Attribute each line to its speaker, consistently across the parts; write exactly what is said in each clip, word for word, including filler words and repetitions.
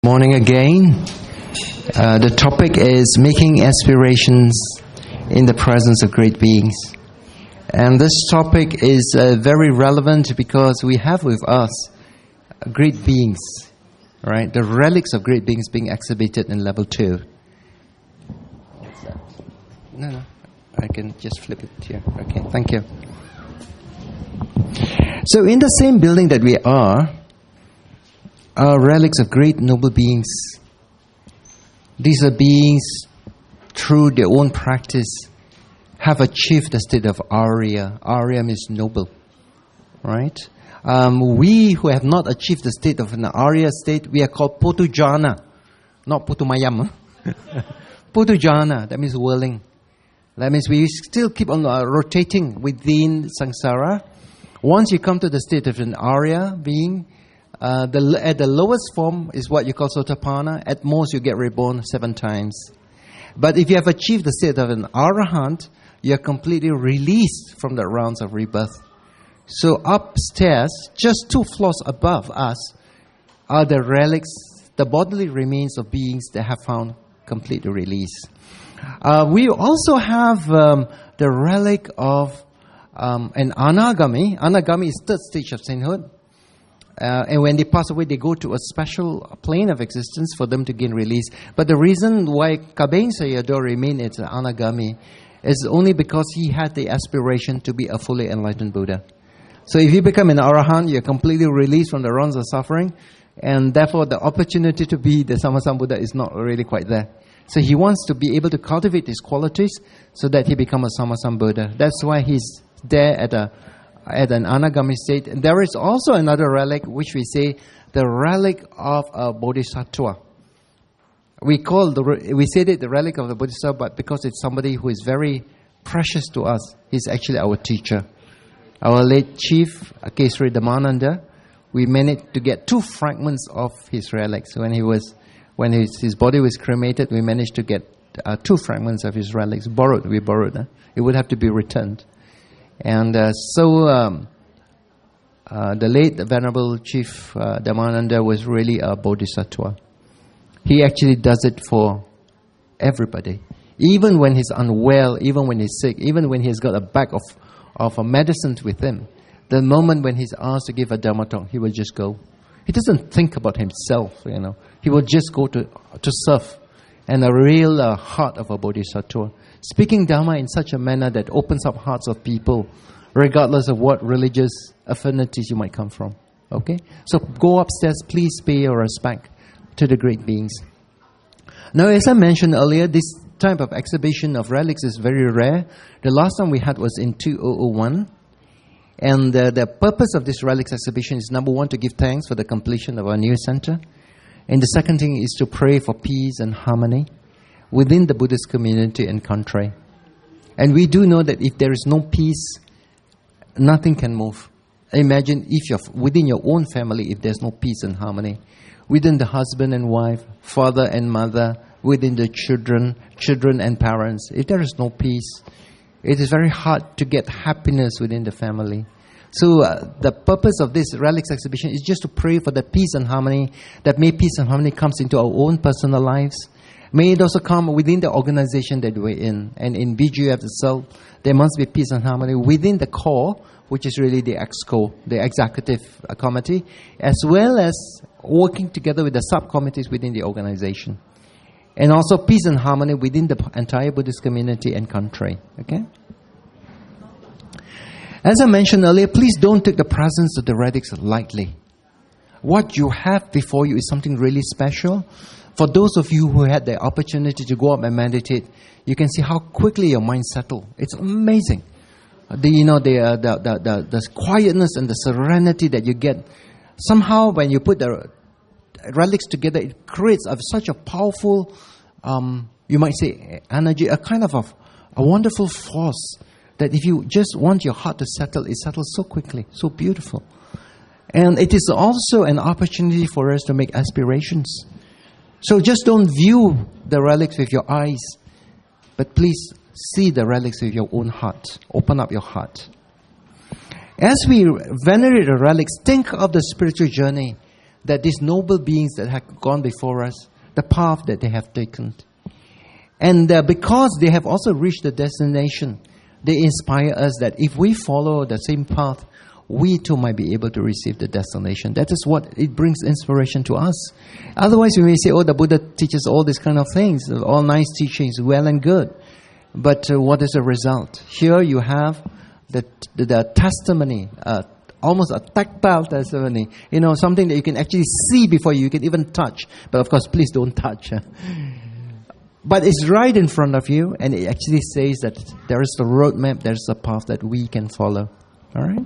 Speaker 1: morning again. Uh, the topic is making aspirations in the presence of great beings. And this topic is uh, very relevant because we have with us great beings, right? The relics of great beings being exhibited in level two. No, no, I can just flip it here. Okay, thank you. So in the same building that we are, are relics of great noble beings. These are beings, through their own practice, have achieved the state of Arya. Arya means noble, right? Um, we who have not achieved the state of an Arya state, we are called Potujana, not Putumayam. Potujana, that means whirling. That means we still keep on uh, rotating within samsara. Once you come to the state of an Arya being, uh, the, at the lowest form is what you call Sotapanna. At most, you get reborn seven times. But if you have achieved the state of an Arahant, you are completely released from the rounds of rebirth. So upstairs, just two floors above us, are the relics, the bodily remains of beings that have found complete release. Uh, we also have um, the relic of um, an Anagami. Anagami is third stage of sainthood. Uh, and when they pass away, they go to a special plane of existence for them to gain release. But the reason why Kabeng Sayadaw remained as an Anagami is only because he had the aspiration to be a fully enlightened Buddha. So if you become an Arahant, you're completely released from the rounds of suffering, and therefore the opportunity to be the Sammasambuddha is not really quite there. So he wants to be able to cultivate his qualities so that he becomes a Sammasambuddha. That's why he's there at a at an Anagami state. And there is also another relic, which we say the relic of a Bodhisattva. We call the we say it the relic of the Bodhisattva, but because it's somebody who is very precious to us, he's actually our teacher. Our late chief, Kesari Dhammananda, we managed to get two fragments of his relics. When he was, when his, his body was cremated, we managed to get uh, two fragments of his relics borrowed. We borrowed. Huh? It would have to be returned. And uh, so um, uh, the late Venerable Chief uh, Dhammananda was really a bodhisattva. He actually does it for everybody. Even when he's unwell, even when he's sick, even when he's got a bag of, of a medicine with him, the moment when he's asked to give a Dhamma talk, he will just go. He doesn't think about himself, you know. He will just go to to serve. And a real uh, heart of a bodhisattva. Speaking Dhamma in such a manner that opens up hearts of people, regardless of what religious affinities you might come from. Okay? So go upstairs, please pay your respect to the great beings. Now, as I mentioned earlier, this type of exhibition of relics is very rare. The last time we had was in two thousand one. And uh, the purpose of this relics exhibition is, number one, to give thanks for the completion of our new center. And the second thing is to pray for peace and harmony within the Buddhist community and country. And we do know that if there is no peace, nothing can move. Imagine if you're within your own family, if there's no peace and harmony. Within the husband and wife, father and mother, within the children, children and parents, if there is no peace, it is very hard to get happiness within the family. So uh, the purpose of this relics exhibition is just to pray for the peace and harmony, that may peace and harmony comes into our own personal lives. May it also come within the organization that we're in. And in B G F itself, there must be peace and harmony within the core, which is really the EXCO, the executive committee, as well as working together with the subcommittees within the organization. And also peace and harmony within the entire Buddhist community and country. Okay? As I mentioned earlier, please don't take the presence of the relics lightly. What you have before you is something really special. For those of you who had the opportunity to go up and meditate, you can see how quickly your mind settles. It's amazing. The, you know, the, uh, the, the, the, the quietness and the serenity that you get. Somehow when you put the relics together, it creates a, such a powerful, um, you might say, energy, a kind of a, a wonderful force that if you just want your heart to settle, it settles so quickly, so beautiful. And it is also an opportunity for us to make aspirations. So just don't view the relics with your eyes, but please see the relics with your own heart. Open up your heart. As we venerate the relics, think of the spiritual journey that these noble beings that have gone before us, the path that they have taken. And uh, because they have also reached the destination, they inspire us that if we follow the same path, we too might be able to receive the destination. That is what it brings inspiration to us. Otherwise, we may say, oh, the Buddha teaches all these kind of things, all nice teachings, well and good. But uh, what is the result? Here you have the, the, the testimony, uh, almost a tactile testimony. You know, something that you can actually see before you, you can even touch. But of course, please don't touch. But it's right in front of you, and it actually says that there is a roadmap, there is a path that we can follow. All right?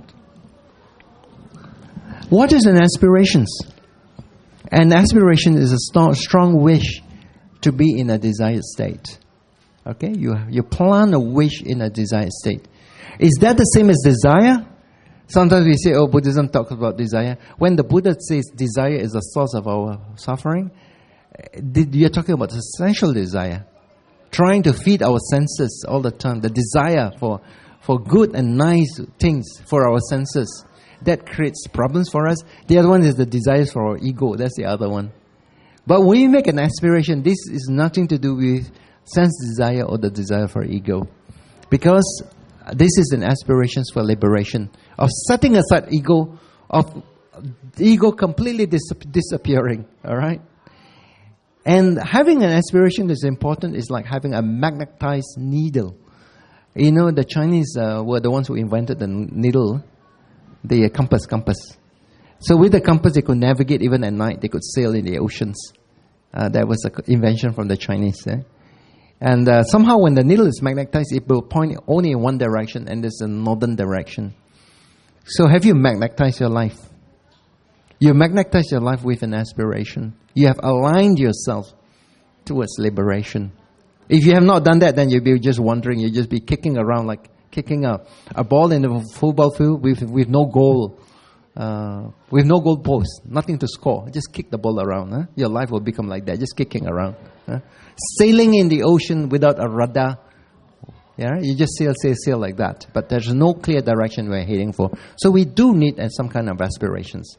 Speaker 1: What is an aspiration? An aspiration is a st- strong wish to be in a desired state. Okay? You, you plan a wish in a desired state. Is that the same as desire? Sometimes we say, oh, Buddhism talks about desire. When the Buddha says desire is the source of our suffering, you're talking about the sensual desire. Trying to feed our senses all the time. The desire for, for good and nice things for our senses. That creates problems for us. The other one is the desires for our ego. That's the other one. But when we make an aspiration, this is nothing to do with sense desire or the desire for ego. Because this is an aspiration for liberation. Of setting aside ego, of ego completely dis- disappearing. All right? And having an aspiration is important. It's like having a magnetized needle. You know, the Chinese uh, were the ones who invented the needle. The compass, compass. So with the compass, they could navigate even at night. They could sail in the oceans. Uh, that was an invention from the Chinese. Eh? And uh, somehow when the needle is magnetized, it will point only in one direction, and there's a northern direction. So have you magnetized your life? You magnetize your life with an aspiration. You have aligned yourself towards liberation. If you have not done that, then you'll be just wandering. You'll just be kicking around like kicking a, a ball in a football field with, with no goal, uh, with no goal post, nothing to score. Just kick the ball around. Huh? Your life will become like that, just kicking around. Huh? Sailing in the ocean without a rudder. Yeah, you just sail, sail, sail like that. But there's no clear direction we're heading for. So we do need uh, some kind of aspirations.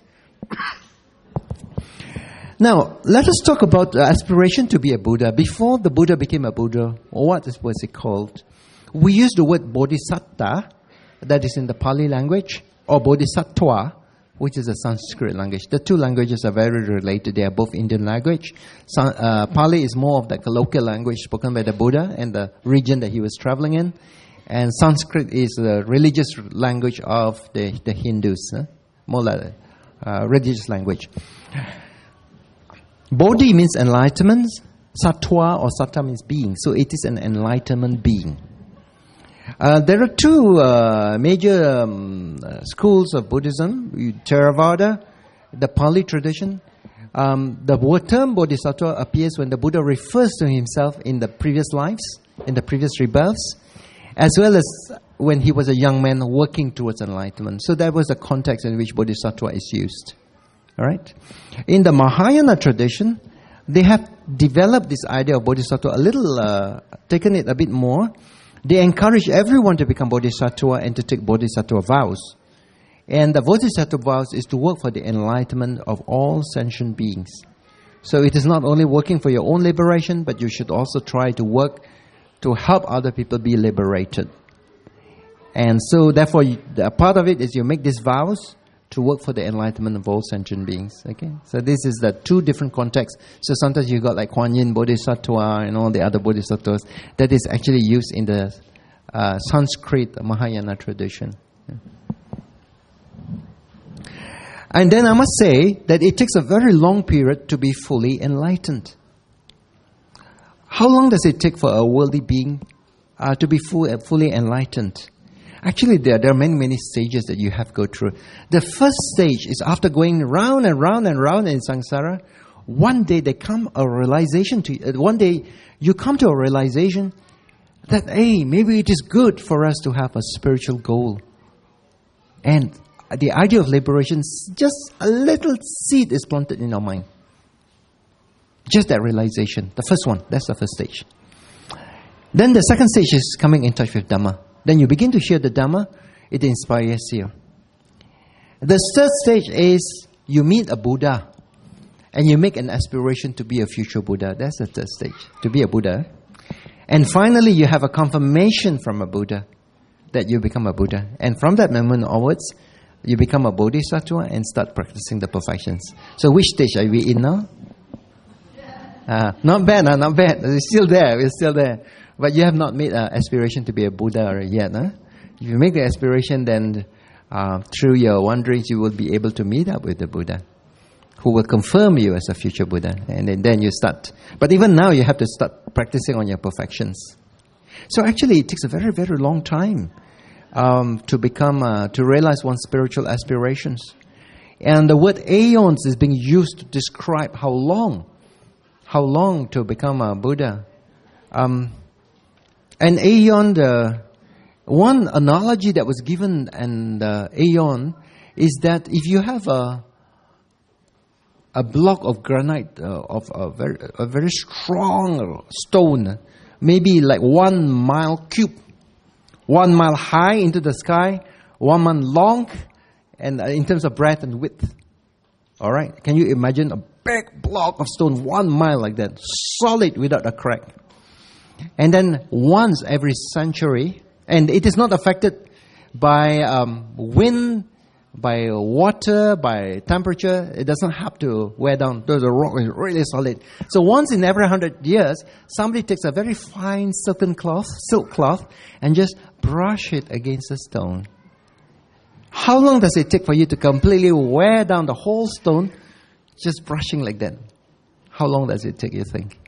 Speaker 1: Now, let us talk about the aspiration to be a Buddha. Before the Buddha became a Buddha, what was it called? We use the word bodhisatta, that is in the Pali language, or bodhisattva, which is a Sanskrit language. The two languages are very related. They are both Indian language. San, uh, Pali is more of like a local language spoken by the Buddha and the region that he was traveling in. And Sanskrit is the religious language of the, the Hindus, huh? More like uh, religious language. Bodhi means enlightenment. Sattva or satta means being. So it is an enlightenment being. Uh, there are two uh, major um, uh, schools of Buddhism, Theravada, the Pali tradition. Um, the word term bodhisattva appears when the Buddha refers to himself in the previous lives, in the previous rebirths, as well as when he was a young man working towards enlightenment. So that was the context in which bodhisattva is used. All right. In the Mahayana tradition, they have developed this idea of bodhisattva a little, uh, taken it a bit more. They encourage everyone to become bodhisattva and to take bodhisattva vows. And the bodhisattva vows is to work for the enlightenment of all sentient beings. So it is not only working for your own liberation, but you should also try to work to help other people be liberated. And so therefore, you, a part of it is you make these vows to work for the enlightenment of all sentient beings. Okay, so this is the two different contexts. So sometimes you got like Kuan Yin Bodhisattva and all the other bodhisattvas that is actually used in the uh, Sanskrit Mahayana tradition. Yeah. And then I must say that it takes a very long period to be fully enlightened. How long does it take for a worldly being uh, to be full, uh, fully enlightened? Actually, there, there are many, many stages that you have to go through. The first stage is after going round and round and round in samsara, one day they come a realization to you. One day you come to a realization that, hey, maybe it is good for us to have a spiritual goal. And the idea of liberation, just a little seed is planted in our mind. Just that realization. The first one, that's the first stage. Then the second stage is coming in touch with Dhamma. Then you begin to hear the Dhamma, it inspires you. The third stage is you meet a Buddha. And you make an aspiration to be a future Buddha. That's the third stage, to be a Buddha. And finally, you have a confirmation from a Buddha that you become a Buddha. And from that moment onwards, you become a Bodhisattva and start practicing the perfections. So which stage are we in now? Uh, not bad, huh? Not bad. We're still there. We're still there. But you have not made an aspiration to be a Buddha yet. Huh? If you make the aspiration, then uh, through your wanderings, you will be able to meet up with the Buddha, who will confirm you as a future Buddha. And then, then you start. But even now, you have to start practicing on your perfections. So actually, it takes a very, very long time um, to become, uh, to realize one's spiritual aspirations. And the word aeons is being used to describe how long, how long to become a Buddha. Um, an aeon, the one analogy that was given in the aeon is that if you have a a block of granite, uh, of a very, a very strong stone, maybe like one mile cube, one mile high into the sky, one mile long, and in terms of breadth and width. All right, can you imagine a big block of stone, one mile like that, solid without a crack? And then once every century, and it is not affected by um, wind, by water, by temperature. It doesn't have to wear down. The rock is really solid. So once in every hundred years, somebody takes a very fine silken cloth, silk cloth, and just brush it against the stone. How long does it take for you to completely wear down the whole stone, just brushing like that? How long does it take, you think?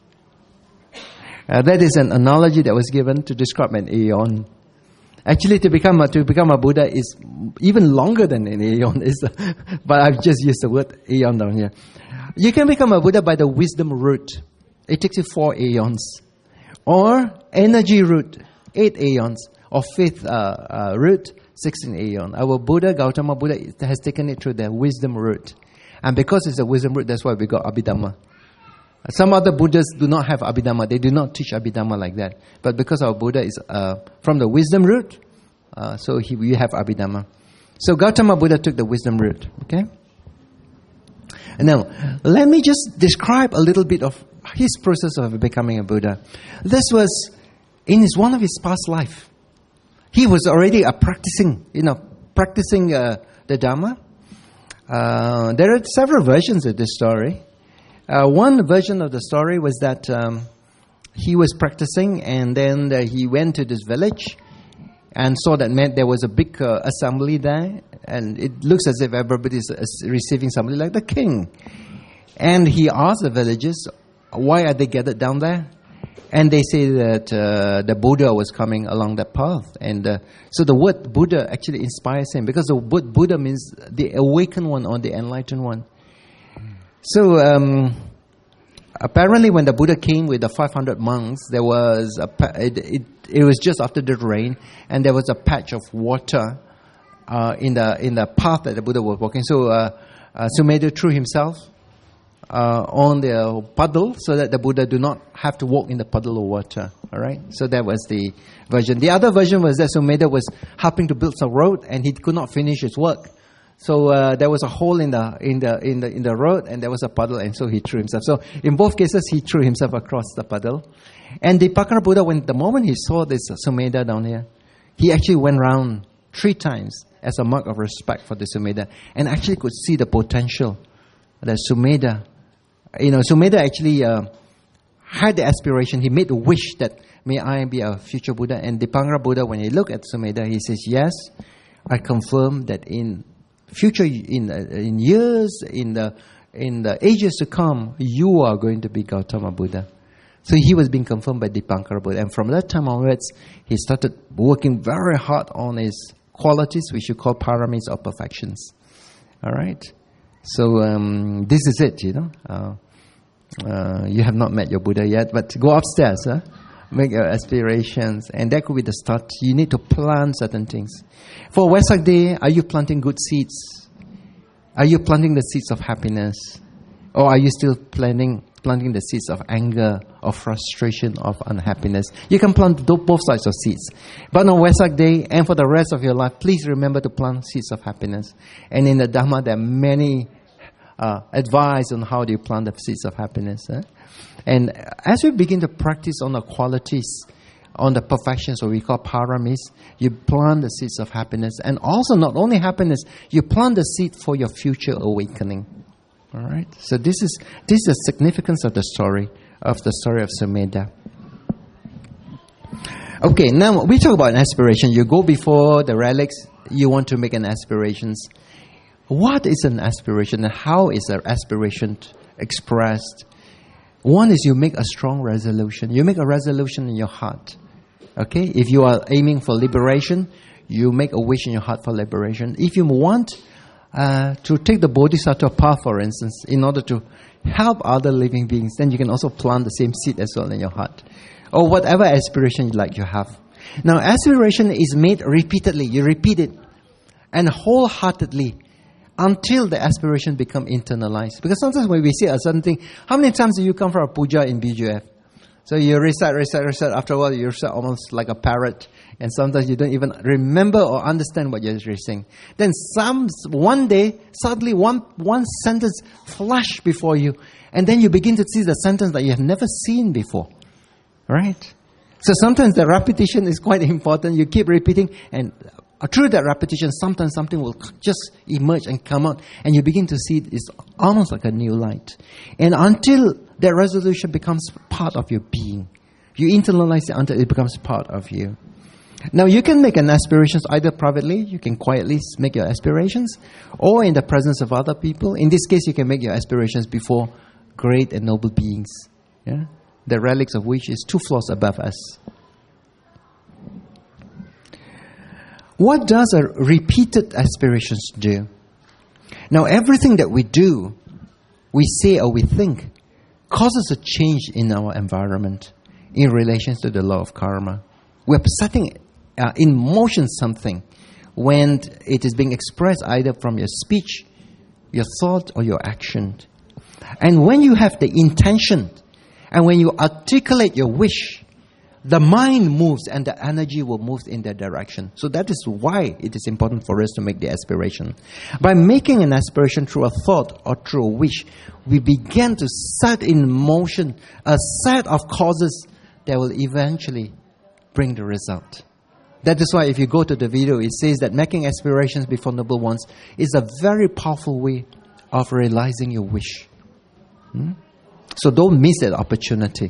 Speaker 1: Uh, that is an analogy that was given to describe an aeon. Actually, to become a, to become a Buddha is even longer than an aeon. Is, but I've just used the word aeon down here. You can become a Buddha by the wisdom route. It takes you four aeons. Or energy route, eight aeons. Or fifth uh, uh, route, sixteen aeons. Our Buddha, Gautama Buddha, has taken it through the wisdom route. And because it's a wisdom route, that's why we got Abhidhamma. Some other Buddhas do not have Abhidhamma. They do not teach Abhidhamma like that. But because our Buddha is uh, from the wisdom route, uh, so he, we have Abhidhamma. So Gautama Buddha took the wisdom route. Okay? And now, let me just describe a little bit of his process of becoming a Buddha. This was in his one of his past life. He was already a practicing, you know, practicing uh, the Dhamma. Uh, there are several versions of this story. Uh, one version of the story was that um, he was practicing, and then uh, he went to this village and saw that man, there was a big uh, assembly there, and it looks as if everybody is uh, receiving somebody like the king. And he asked the villagers, why are they gathered down there? And they say that uh, the Buddha was coming along that path. And uh, so the word Buddha actually inspires him, because the word Buddha means the awakened one or the enlightened one. So, um, apparently when the Buddha came with the five hundred monks, there was a, it, it, it was just after the rain, and there was a patch of water uh, in the in the path that the Buddha was walking. So, uh, uh, Sumedha threw himself uh, on the puddle so that the Buddha do not have to walk in the puddle of water. All right? So that was the version. The other version was that Sumedha was helping to build some road, and he could not finish his work. So uh, there was a hole in the in the in the in the road, and there was a puddle, and so he threw himself. So in both cases, he threw himself across the puddle. And Dipakara Buddha, when the moment he saw this Sumedha down here, he actually went round three times as a mark of respect for the Sumedha, and actually could see the potential that Sumedha, you know, Sumedha actually uh, had the aspiration. He made the wish that may I be a future Buddha. And Dipakara Buddha, when he looked at Sumedha, he says, "Yes, I confirm that in future, in in years, in the in the ages to come, you are going to be Gautama Buddha." So he was being confirmed by Dipakara Buddha, and from that time onwards, he started working very hard on his qualities, which you call paramis or perfections. All right. So um, this is it. You know, uh, uh, you have not met your Buddha yet, but go upstairs, huh? Make your aspirations, and that could be the start. You need to plant certain things. For Wesak Day, are you planting good seeds? Are you planting the seeds of happiness? Or are you still planting planting the seeds of anger, of frustration, of unhappiness? You can plant both sides of seeds. But on Wesak Day, and for the rest of your life, please remember to plant seeds of happiness. And in the Dhamma, there are many uh, advice on how do you plant the seeds of happiness. Eh? And as we begin to practice on the qualities, on the perfections, what we call paramis, you plant the seeds of happiness. And also not only happiness, you plant the seed for your future awakening. All right? So this is this is the significance of the story, of the story of Sumedha. Okay, now we talk about an aspiration. You go before the relics, you want to make an aspiration. What is an aspiration and how is an aspiration expressed? One is you make a strong resolution. You make a resolution in your heart. Okay? If you are aiming for liberation, you make a wish in your heart for liberation. If you want uh, to take the Bodhisattva path, for instance, in order to help other living beings, then you can also plant the same seed as well in your heart. Or whatever aspiration you like you have. Now, aspiration is made repeatedly. You repeat it. And wholeheartedly. Until the aspiration become internalized. Because sometimes when we say a certain thing, how many times do you come for a puja in B G F? So you recite, recite, recite. After a while, you recite almost like a parrot. And sometimes you don't even remember or understand what you're saying. Then some, one day, suddenly one, one sentence flash before you. And then you begin to see the sentence that you have never seen before. Right? So sometimes the repetition is quite important. You keep repeating, and through that repetition, sometimes something will just emerge and come out, and you begin to see it's almost like a new light. And until that resolution becomes part of your being, you internalize it until it becomes part of you. Now, you can make an aspirations either privately, you can quietly make your aspirations, or in the presence of other people. In this case, you can make your aspirations before great and noble beings. Yeah? The relics of which is two floors above us. What does a repeated aspirations do? Now, everything that we do, we say or we think, causes a change in our environment in relation to the law of karma. We're setting uh, in motion something when it is being expressed either from your speech, your thought, or your action. And when you have the intention, and when you articulate your wish, the mind moves and the energy will move in that direction. So that is why it is important for us to make the aspiration. By making an aspiration through a thought or through a wish, we begin to set in motion a set of causes that will eventually bring the result. That is why if you go to the video, it says that making aspirations before noble ones is a very powerful way of realizing your wish. Hmm? So don't miss that opportunity.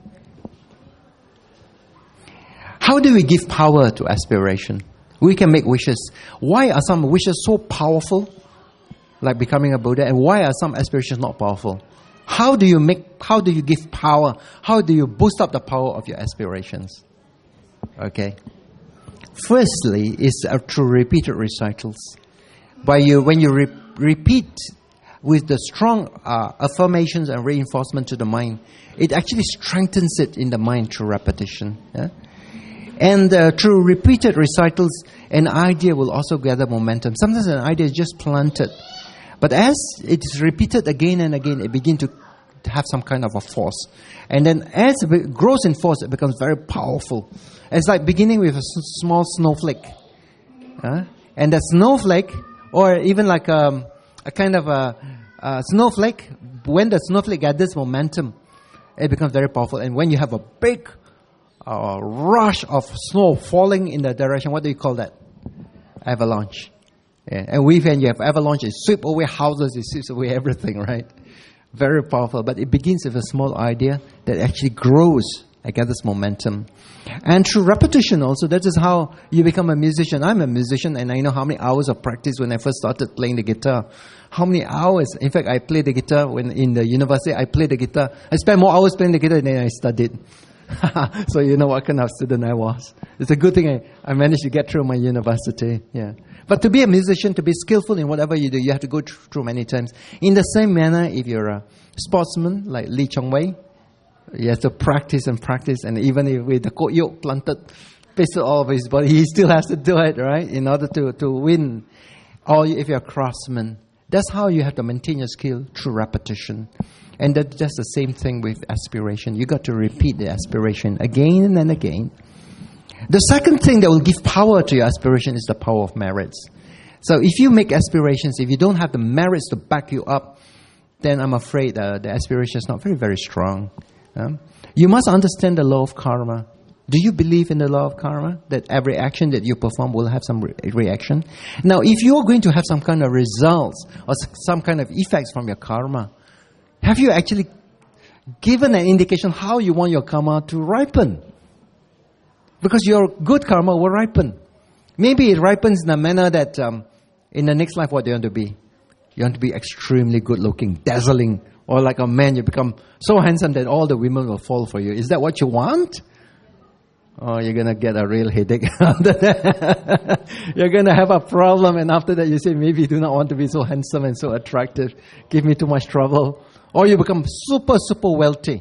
Speaker 1: How do we give power to aspiration? We can make wishes. Why are some wishes so powerful, like becoming a Buddha, and why are some aspirations not powerful? How do you make? How do you give power? How do you boost up the power of your aspirations? Okay. Firstly, is uh, through repeated recitals. By you, when you re- repeat with the strong uh, affirmations and reinforcement to the mind, it actually strengthens it in the mind through repetition. Yeah? And uh, through repeated recitals, an idea will also gather momentum. Sometimes an idea is just planted. But as it is repeated again and again, it begins to have some kind of a force. And then as it grows in force, it becomes very powerful. It's like beginning with a s- small snowflake. Uh, and that snowflake, or even like a, a kind of a, a snowflake, when the snowflake gathers momentum, it becomes very powerful. And when you have a big uh, rush of snow falling in the direction, what do you call that? Avalanche. Yeah. And when you have avalanche, it sweeps away houses, it sweeps away everything, right? Very powerful. But it begins with a small idea that actually grows and gathers momentum. And through repetition also, that is how you become a musician. I'm a musician and I know how many hours of practice when I first started playing the guitar. How many hours? In fact, I played the guitar when in the university. I played the guitar. I spent more hours playing the guitar than I studied. So you know what kind of student I was. It's a good thing I, I managed to get through my university. Yeah. But to be a musician, to be skillful in whatever you do, you have to go through many times. In the same manner, if you're a sportsman like Lee Chong Wei, you have to practice and practice. And even if with the coat yoke planted, pasted all over his body, he still has to do it, right? In order to, to win. Or if you're a craftsman, that's how you have to maintain your skill through repetition. And that, that's the same thing with aspiration. You got to repeat the aspiration again and again. The second thing that will give power to your aspiration is the power of merits. So if you make aspirations, if you don't have the merits to back you up, then I'm afraid uh, the aspiration is not very, very strong. Um, you must understand the law of karma. Do you believe in the law of karma? That every action that you perform will have some re- reaction? Now, if you are going to have some kind of results or some kind of effects from your karma, have you actually given an indication how you want your karma to ripen? Because your good karma will ripen. Maybe it ripens in a manner that um, in the next life, what do you want to be? You want to be extremely good looking, dazzling, or like a man, you become so handsome that all the women will fall for you. Is that what you want? Oh, you're going to get a real headache after that. You're going to have a problem, and after that you say, maybe you do not want to be so handsome and so attractive. Give me too much trouble. Or you become super, super wealthy.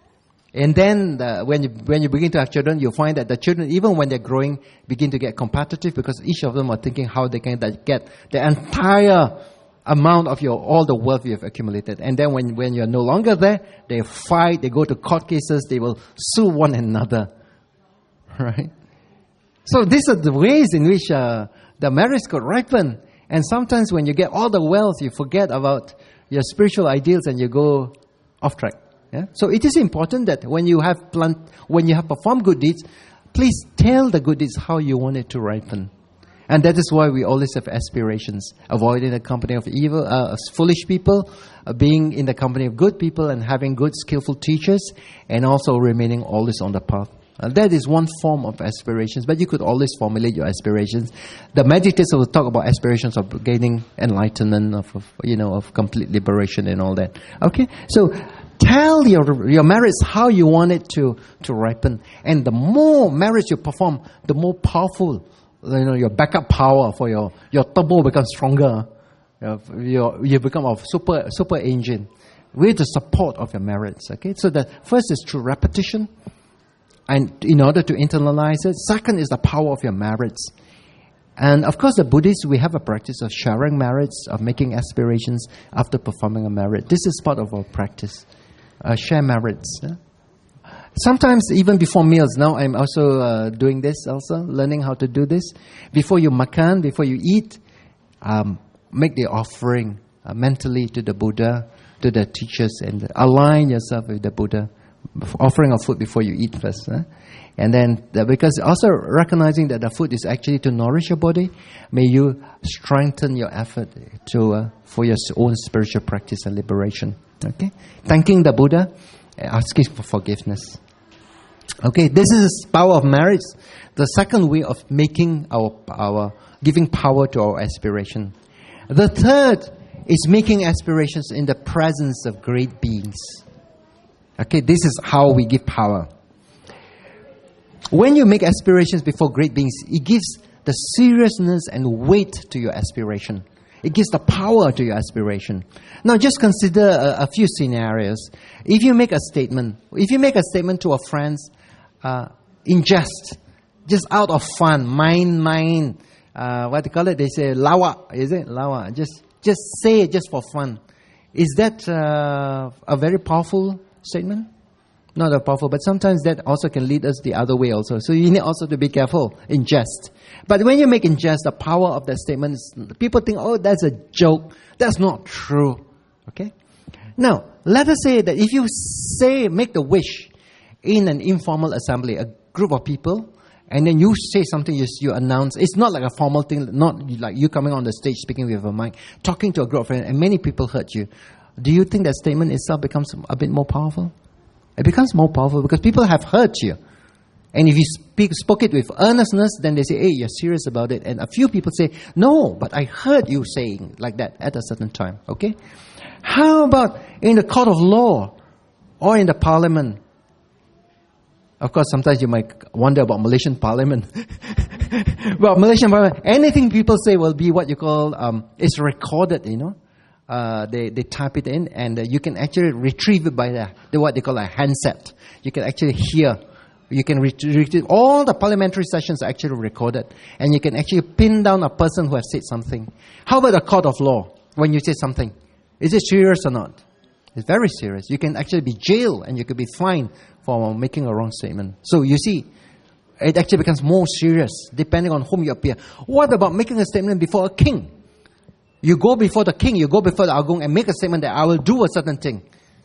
Speaker 1: And then the, when you when you begin to have children, you find that the children, even when they're growing, begin to get competitive because each of them are thinking how they can get the entire amount of your all the wealth you have accumulated. And then when, when you're no longer there, they fight, they go to court cases, they will sue one another. Right? So these are the ways in which uh, the marriage could ripen. And sometimes when you get all the wealth, you forget about your spiritual ideals and you go off track. Yeah? So it is important that when you have plant, when you have performed good deeds, please tell the good deeds how you want it to ripen. And that is why we always have aspirations, avoiding the company of evil, uh, foolish people, uh, being in the company of good people and having good, skillful teachers, and also remaining always on the path. Uh, that is one form of aspirations, but you could always formulate your aspirations. The meditators will talk about aspirations of gaining enlightenment, of, of you know, of complete liberation and all that. Okay, so tell your your marriage how you want it to to ripen, and the more marriage you perform, the more powerful, you know, your backup power for your your turbo becomes stronger. You you, you become a super super engine with the support of your marriage. Okay, so the first is through repetition. And in order to internalize it. Second is the power of your merits. And of course, the Buddhists, we have a practice of sharing merits, of making aspirations after performing a merit. This is part of our practice. Uh, share merits. Yeah? Sometimes even before meals. Now I'm also uh, doing this also, learning how to do this. Before you makan, before you eat, um, make the offering uh, mentally to the Buddha, to the teachers, and align yourself with the Buddha. Offering of food before you eat first. Huh? And then, the, because also recognizing that the food is actually to nourish your body, may you strengthen your effort to uh, for your own spiritual practice and liberation. Okay? Thanking the Buddha, asking for forgiveness. Okay, this is the power of marriage. The second way of making our, our, giving power to our aspiration. The third is making aspirations in the presence of great beings. Okay, this is how we give power. When you make aspirations before great beings, it gives the seriousness and weight to your aspiration. It gives the power to your aspiration. Now, just consider a, a few scenarios. If you make a statement, if you make a statement to a friend uh, in jest, just out of fun, mind, mind, uh, what do you call it? They say lawa, is it? Lawa. Just, just say it just for fun. Is that uh, a very powerful statement? Not that powerful, but sometimes that also can lead us the other way also. So you need also to be careful in jest. But when you make in jest, the power of that statement is, people think, oh, that's a joke. That's not true. Okay? Now, let us say that if you say, make the wish in an informal assembly, a group of people, and then you say something, you, you announce, it's not like a formal thing, not like you coming on the stage speaking with a mic, talking to a group of friends, and many people heard you. Do you think that statement itself becomes a bit more powerful? It becomes more powerful because people have heard you. And if you speak, spoke it with earnestness, then they say, hey, you're serious about it. And a few people say, no, but I heard you saying like that at a certain time. Okay? How about in the court of law or in the parliament? Of course, sometimes you might wonder about Malaysian parliament. Well, Malaysian parliament, anything people say will be what you call, um, it's recorded, you know. Uh, they, they type it in, and uh, you can actually retrieve it by the, the what they call a handset. You can actually hear. You can retrieve. All the parliamentary sessions are actually recorded. And you can actually pin down a person who has said something. How about a court of law? When you say something, is it serious or not? It's very serious. You can actually be jailed and you could be fined for making a wrong statement. So you see, it actually becomes more serious depending on whom you appear. What about making a statement before a king? You go before the king, you go before the Agung and make a statement that I will do a certain thing.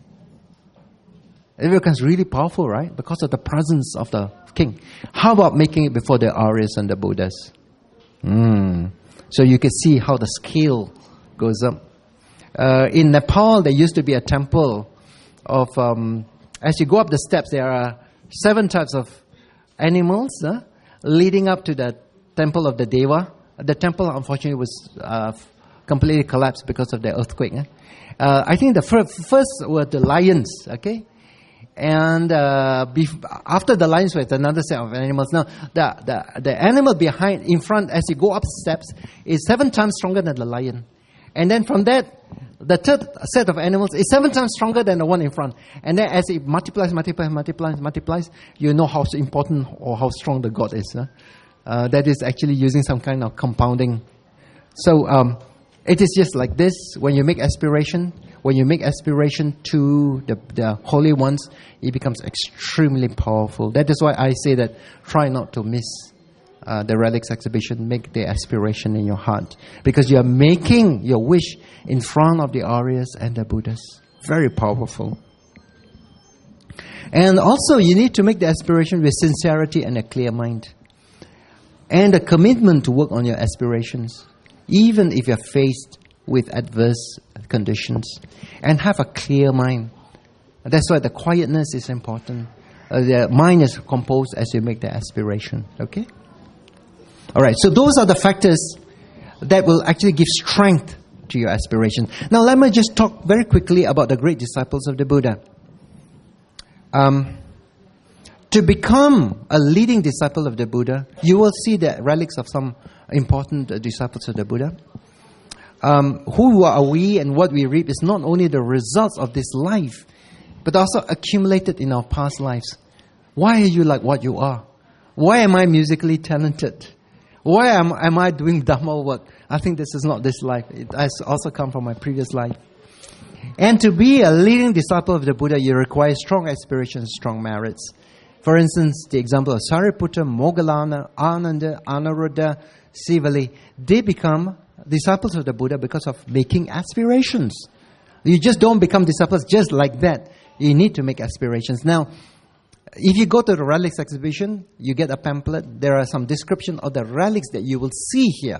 Speaker 1: It becomes really powerful, right? Because of the presence of the king. How about making it before the Aryas and the Buddhas? Mm. So you can see how the scale goes up. Uh, in Nepal, there used to be a temple of, um, as you go up the steps, there are seven types of animals uh, leading up to the temple of the Deva. The temple, unfortunately, was uh, completely collapsed because of the earthquake. Eh? Uh, I think the fir- first were the lions, okay? And uh, bef- after the lions was another set of animals. Now, the, the, the animal behind, in front, as you go up steps, is seven times stronger than the lion. And then from that, the third set of animals is seven times stronger than the one in front. And then as it multiplies, multiplies, multiplies, multiplies, you know how important or how strong the god is. Huh? Uh, that is actually using some kind of compounding. So um, it is just like this. When you make aspiration, when you make aspiration to the, the holy ones, it becomes extremely powerful. That is why I say that try not to miss uh, the relics exhibition. Make the aspiration in your heart. Because you are making your wish in front of the Aryas and the Buddhas. Very powerful. And also you need to make the aspiration with sincerity and a clear mind. And a commitment to work on your aspirations, even if you're faced with adverse conditions. And have a clear mind. That's why the quietness is important. Uh, the mind is composed as you make the aspiration. Okay? Alright, so those are the factors that will actually give strength to your aspiration. Now let me just talk very quickly about the great disciples of the Buddha. Um... To become a leading disciple of the Buddha, you will see the relics of some important uh, disciples of the Buddha. Um, who are we and what we reap is not only the results of this life, but also accumulated in our past lives. Why are you like what you are? Why am I musically talented? Why am, am I doing Dhamma work? I think this is not this life. It has also come from my previous life. And to be a leading disciple of the Buddha, you require strong aspirations, strong merits. For instance, the example of Sariputta, Moggallana, Ananda, Anuruddha, Sivali, they become disciples of the Buddha because of making aspirations. You just don't become disciples just like that. You need to make aspirations. Now, if you go to the relics exhibition, you get a pamphlet. There are some description of the relics that you will see here.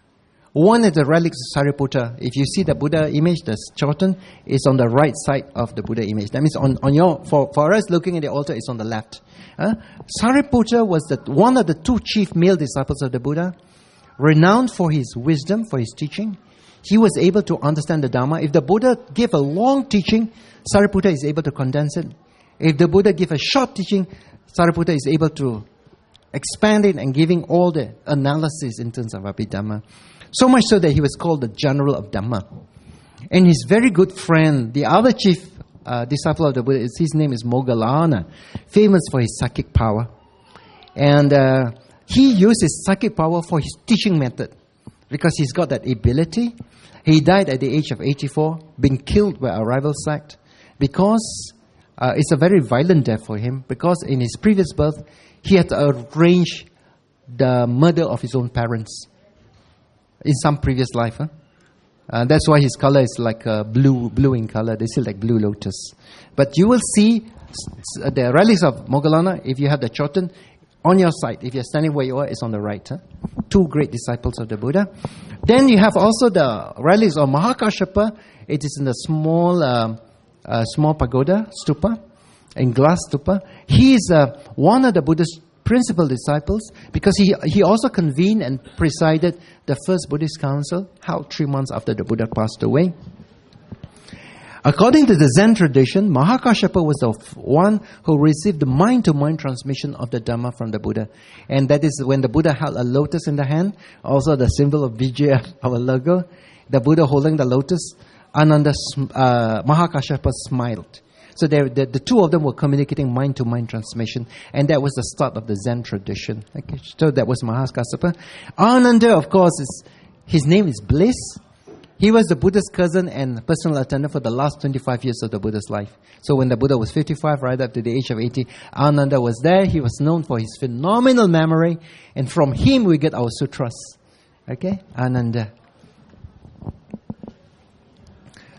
Speaker 1: One is the relics of Sariputta. If you see the Buddha image, the Chotan is on the right side of the Buddha image. That means on, on your for, for us looking at the altar, it's on the left. Uh, Sariputta was the, one of the two chief male disciples of the Buddha, renowned for his wisdom, for his teaching. He was able to understand the Dhamma. If the Buddha gave a long teaching, Sariputta is able to condense it. If the Buddha gave a short teaching, Sariputta is able to expand it and giving all the analysis in terms of Abhidhamma. So much so that he was called the general of Dhamma. And his very good friend, the other chief uh, disciple of the Buddha, his name is Moggallana, famous for his psychic power. And uh, he used his psychic power for his teaching method because he's got that ability. He died at the age of eighty-four, being killed by a rival sect because uh, it's a very violent death for him because in his previous birth, he had arranged the murder of his own parents. In some previous life, huh? Uh, that's why his color is like uh, blue, blue in color. They see like blue lotus. But you will see the relics of Moggallana. If you have the Chotan on your side, if you're standing where you are, it's on the right. Huh? Two great disciples of the Buddha. Then you have also the relics of Mahakāssyapa. It is in the small, uh, uh, small pagoda stupa, in glass stupa. He is uh, one of the Buddha's principal disciples because he he also convened and presided the first Buddhist council, held three months after the Buddha passed away. According to the Zen tradition, Mahakāssyapa was the one who received the mind-to-mind transmission of the Dhamma from the Buddha. And that is when the Buddha held a lotus in the hand, also the symbol of Vijaya, our logo. The Buddha holding the lotus, Ananda, uh, Mahakāssyapa smiled. So the, the two of them were communicating mind-to-mind transmission. And that was the start of the Zen tradition. Okay, so that was Mahakāssyapa. Ananda, of course, is his name is Bliss. He was the Buddha's cousin and personal attendant for the last twenty-five years of the Buddha's life. So when the Buddha was fifty-five, right up to the age of eighty, Ananda was there. He was known for his phenomenal memory. And from him we get our sutras. Okay? Ananda.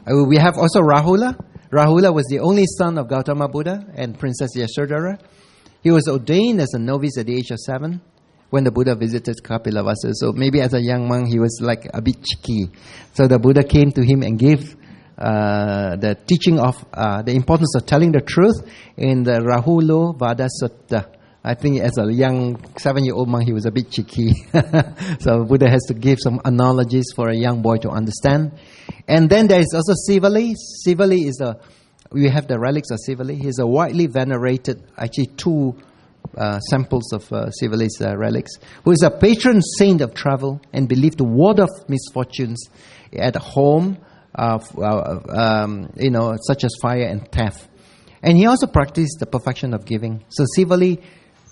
Speaker 1: Uh, we have also Rahula. Rahula was the only son of Gautama Buddha and Princess Yashodhara. He was ordained as a novice at the age of seven when the Buddha visited Kapilavastu. So maybe as a young monk, he was like a bit cheeky. So the Buddha came to him and gave uh, the teaching of uh, the importance of telling the truth in the Rahulo Vada Sutta. I think as a young seven-year-old monk, he was a bit cheeky. So Buddha has to give some analogies for a young boy to understand. And then there is also Sivali. Sivali is a, we have the relics of Sivali. He's a widely venerated, actually two uh, samples of uh, Sivali's uh, relics, who is a patron saint of travel and believed to ward off misfortunes at home, uh, uh, um, you know, such as fire and theft. And he also practiced the perfection of giving. So Sivali,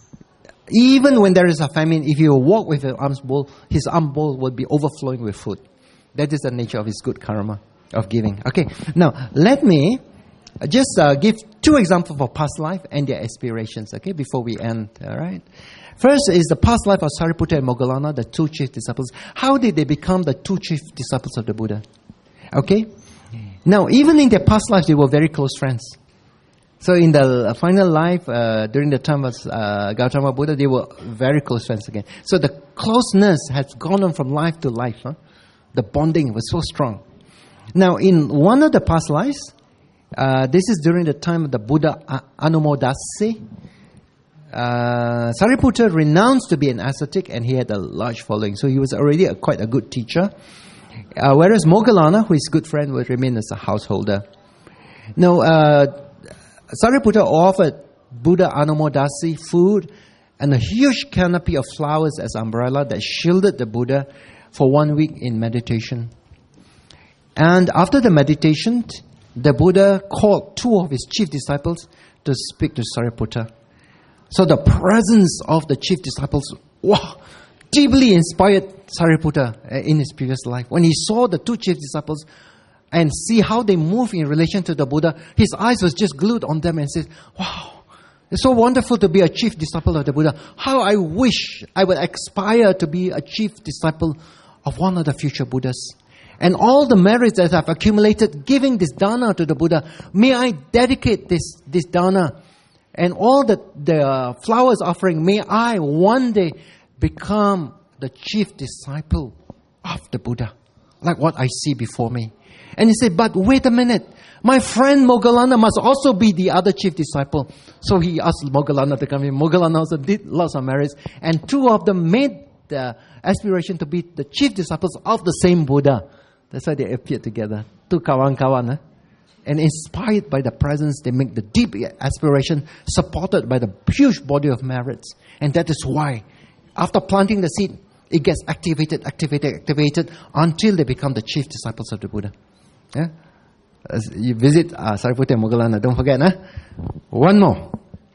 Speaker 1: even when there is a famine, if you walk with his alms bowl, his alms bowl will be overflowing with food. That is the nature of his good karma of giving. Okay, now let me just uh, give two examples of past life and their aspirations, okay, before we end, all right? First is the past life of Sariputta and Moggallana, the two chief disciples. How did they become the two chief disciples of the Buddha? Okay? Now, even in their past lives, they were very close friends. So in the final life, uh, during the time of uh, Gautama Buddha, they were very close friends again. So the closeness has gone on from life to life. Huh? The bonding was so strong. Now, in one of the past lives, uh, this is during the time of the Buddha Anumodasi, uh, Sariputta renounced to be an ascetic and he had a large following. So he was already a, quite a good teacher. Uh, whereas Moggallana, who is a good friend, would remain as a householder. Now, uh, Sariputta offered Buddha Anumodasi food and a huge canopy of flowers as umbrella that shielded the Buddha for one week in meditation. And after the meditation, the Buddha called two of his chief disciples to speak to Sariputta. So the presence of the chief disciples, wow, deeply inspired Sariputta in his previous life. When he saw the two chief disciples and see how they move in relation to the Buddha, his eyes was just glued on them and said, wow, it's so wonderful to be a chief disciple of the Buddha. How I wish I would aspire to be a chief disciple of one of the future Buddhas. And all the merits that I've accumulated giving this dana to the Buddha, may I dedicate this, this dana. And all the, the flowers offering, may I one day become the chief disciple of the Buddha, like what I see before me. And he said, but wait a minute, my friend Moggallana must also be the other chief disciple. So he asked Moggallana to come in. Moggallana also did lots of merits. And two of them made the aspiration to be the chief disciples of the same Buddha. That's why they appeared together. Two kawan-kawan. Eh? And inspired by the presence, they make the deep aspiration, supported by the huge body of merits. And that is why, after planting the seed, it gets activated, activated, activated, until they become the chief disciples of the Buddha. Yeah? As you visit uh, Sariputta and Moggallana, don't forget. Eh? One more.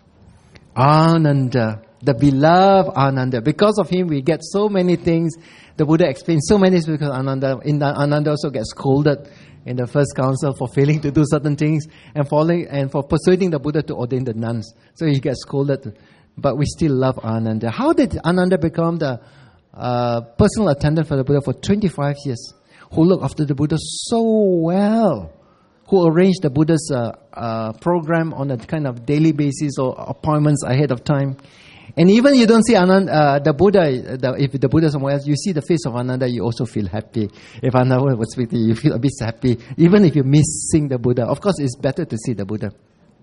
Speaker 1: Ananda, the beloved Ananda. Because of him, we get so many things. The Buddha explains so many things because Ananda, in the, Ananda also gets scolded in the first council for failing to do certain things and falling and for persuading the Buddha to ordain the nuns. So he gets scolded. But we still love Ananda. How did Ananda become the uh, personal attendant for the Buddha for twenty-five years? Who looked after the Buddha so well, who arranged the Buddha's uh, uh, program on a kind of daily basis or appointments ahead of time. And even you don't see Ananda, uh, the Buddha, the, if the Buddha somewhere else, you see the face of Ananda, you also feel happy. If Ananda would speak to you, you feel a bit happy. Even if you miss seeing the Buddha. Of course, it's better to see the Buddha.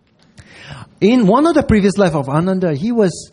Speaker 1: In one of the previous life of Ananda, he was,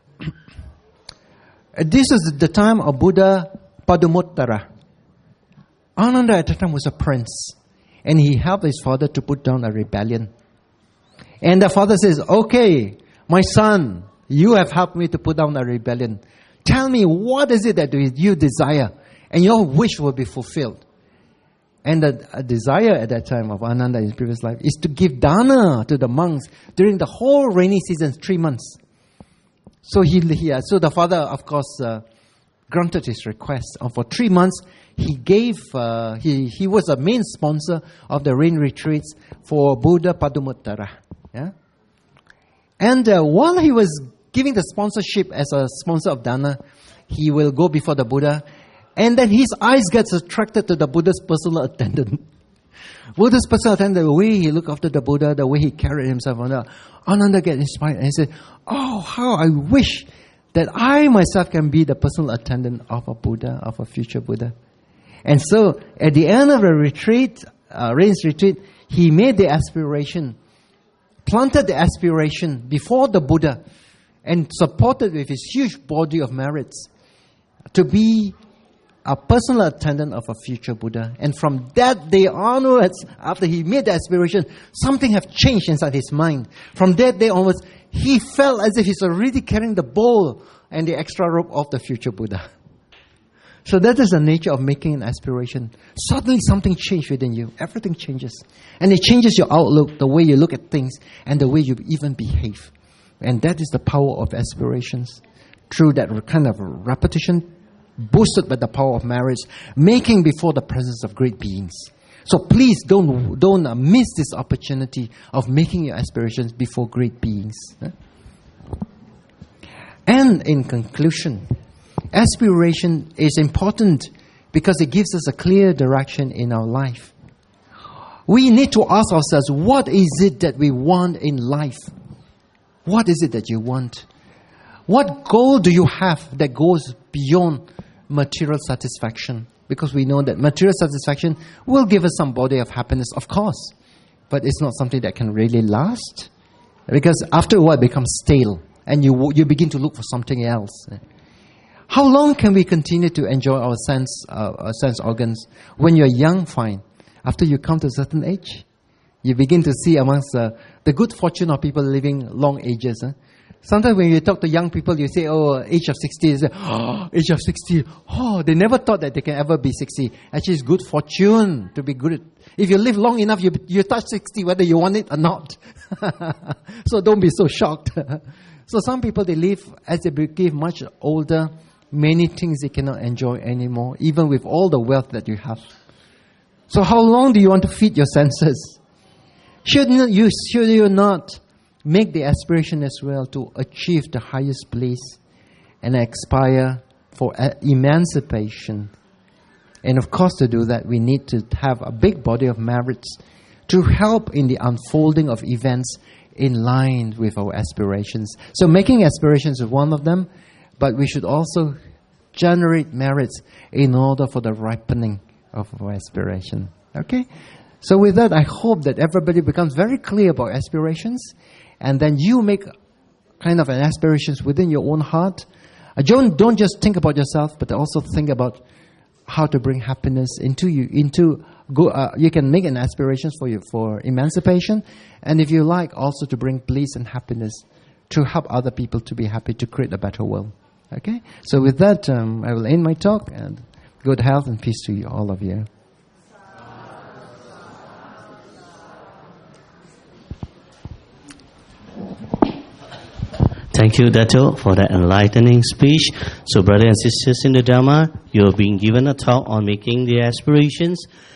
Speaker 1: this is the time of Buddha Padumottara. Ananda at the time was a prince. And he helped his father to put down a rebellion. And the father says, okay, my son, you have helped me to put down a rebellion. Tell me, what is it that you desire? And your wish will be fulfilled. And the a desire at that time of Ananda in his previous life is to give dana to the monks during the whole rainy season, three months. So he, he uh, so the father, of course, uh, granted his request. And for three months, he gave, uh, he, he was a main sponsor of the rain retreats for Buddha Padumottara. Yeah? And uh, while he was giving the sponsorship as a sponsor of dana, he will go before the Buddha. And then his eyes gets attracted to the Buddha's personal attendant. Buddha's personal attendant, the way he looked after the Buddha, the way he carried himself, Ananda get inspired and he said, oh, how I wish that I myself can be the personal attendant of a Buddha, of a future Buddha. And so, at the end of the retreat, uh, Rain's retreat, he made the aspiration, planted the aspiration before the Buddha, and supported with his huge body of merits to be a personal attendant of a future Buddha. And from that day onwards, after he made the aspiration, something have changed inside his mind. From that day onwards, he felt as if he's already carrying the bowl and the extra rope of the future Buddha. So that is the nature of making an aspiration. Suddenly something changed within you. Everything changes. And it changes your outlook, the way you look at things, and the way you even behave. And that is the power of aspirations. Through that kind of repetition, boosted by the power of marriage, making before the presence of great beings. So please don't don't miss this opportunity of making your aspirations before great beings. And in conclusion, aspiration is important because it gives us a clear direction in our life. We need to ask ourselves, what is it that we want in life? What is it that you want? What goal do you have that goes beyond material satisfaction? Because we know that material satisfaction will give us some body of happiness, of course. But it's not something that can really last. Because after a while it becomes stale. And you you begin to look for something else. How long can we continue to enjoy our sense, uh, our sense organs? When you're young, fine. After you come to a certain age, you begin to see amongst the, the good fortune of people living long ages. Huh? Sometimes when you talk to young people, you say, oh, age of sixty. You say, oh, age of sixty. Oh, they never thought that they can ever be sixty. Actually, it's good fortune to be good. If you live long enough, you, you touch sixty, whether you want it or not. So don't be so shocked. So some people, they live, as they become much older, many things they cannot enjoy anymore, even with all the wealth that you have. So how long do you want to feed your senses? Should you, should you not make the aspiration as well to achieve the highest place and aspire for emancipation? And of course, to do that, we need to have a big body of merits to help in the unfolding of events in line with our aspirations. So making aspirations is one of them, but we should also generate merits in order for the ripening of our aspiration. Okay? So with that, I hope that everybody becomes very clear about aspirations, and then you make kind of an aspirations within your own heart. Uh, don't, don't just think about yourself, but also think about how to bring happiness into you. Into go, uh, you can make an aspiration for you for emancipation, and if you like, also to bring bliss and happiness to help other people to be happy, to create a better world. Okay. So with that, um, I will end my talk, and good health and peace to you, all of you.
Speaker 2: Thank you, Dato, for that enlightening speech. So, brothers and sisters in the Dharma, you have been given a talk on making the aspirations.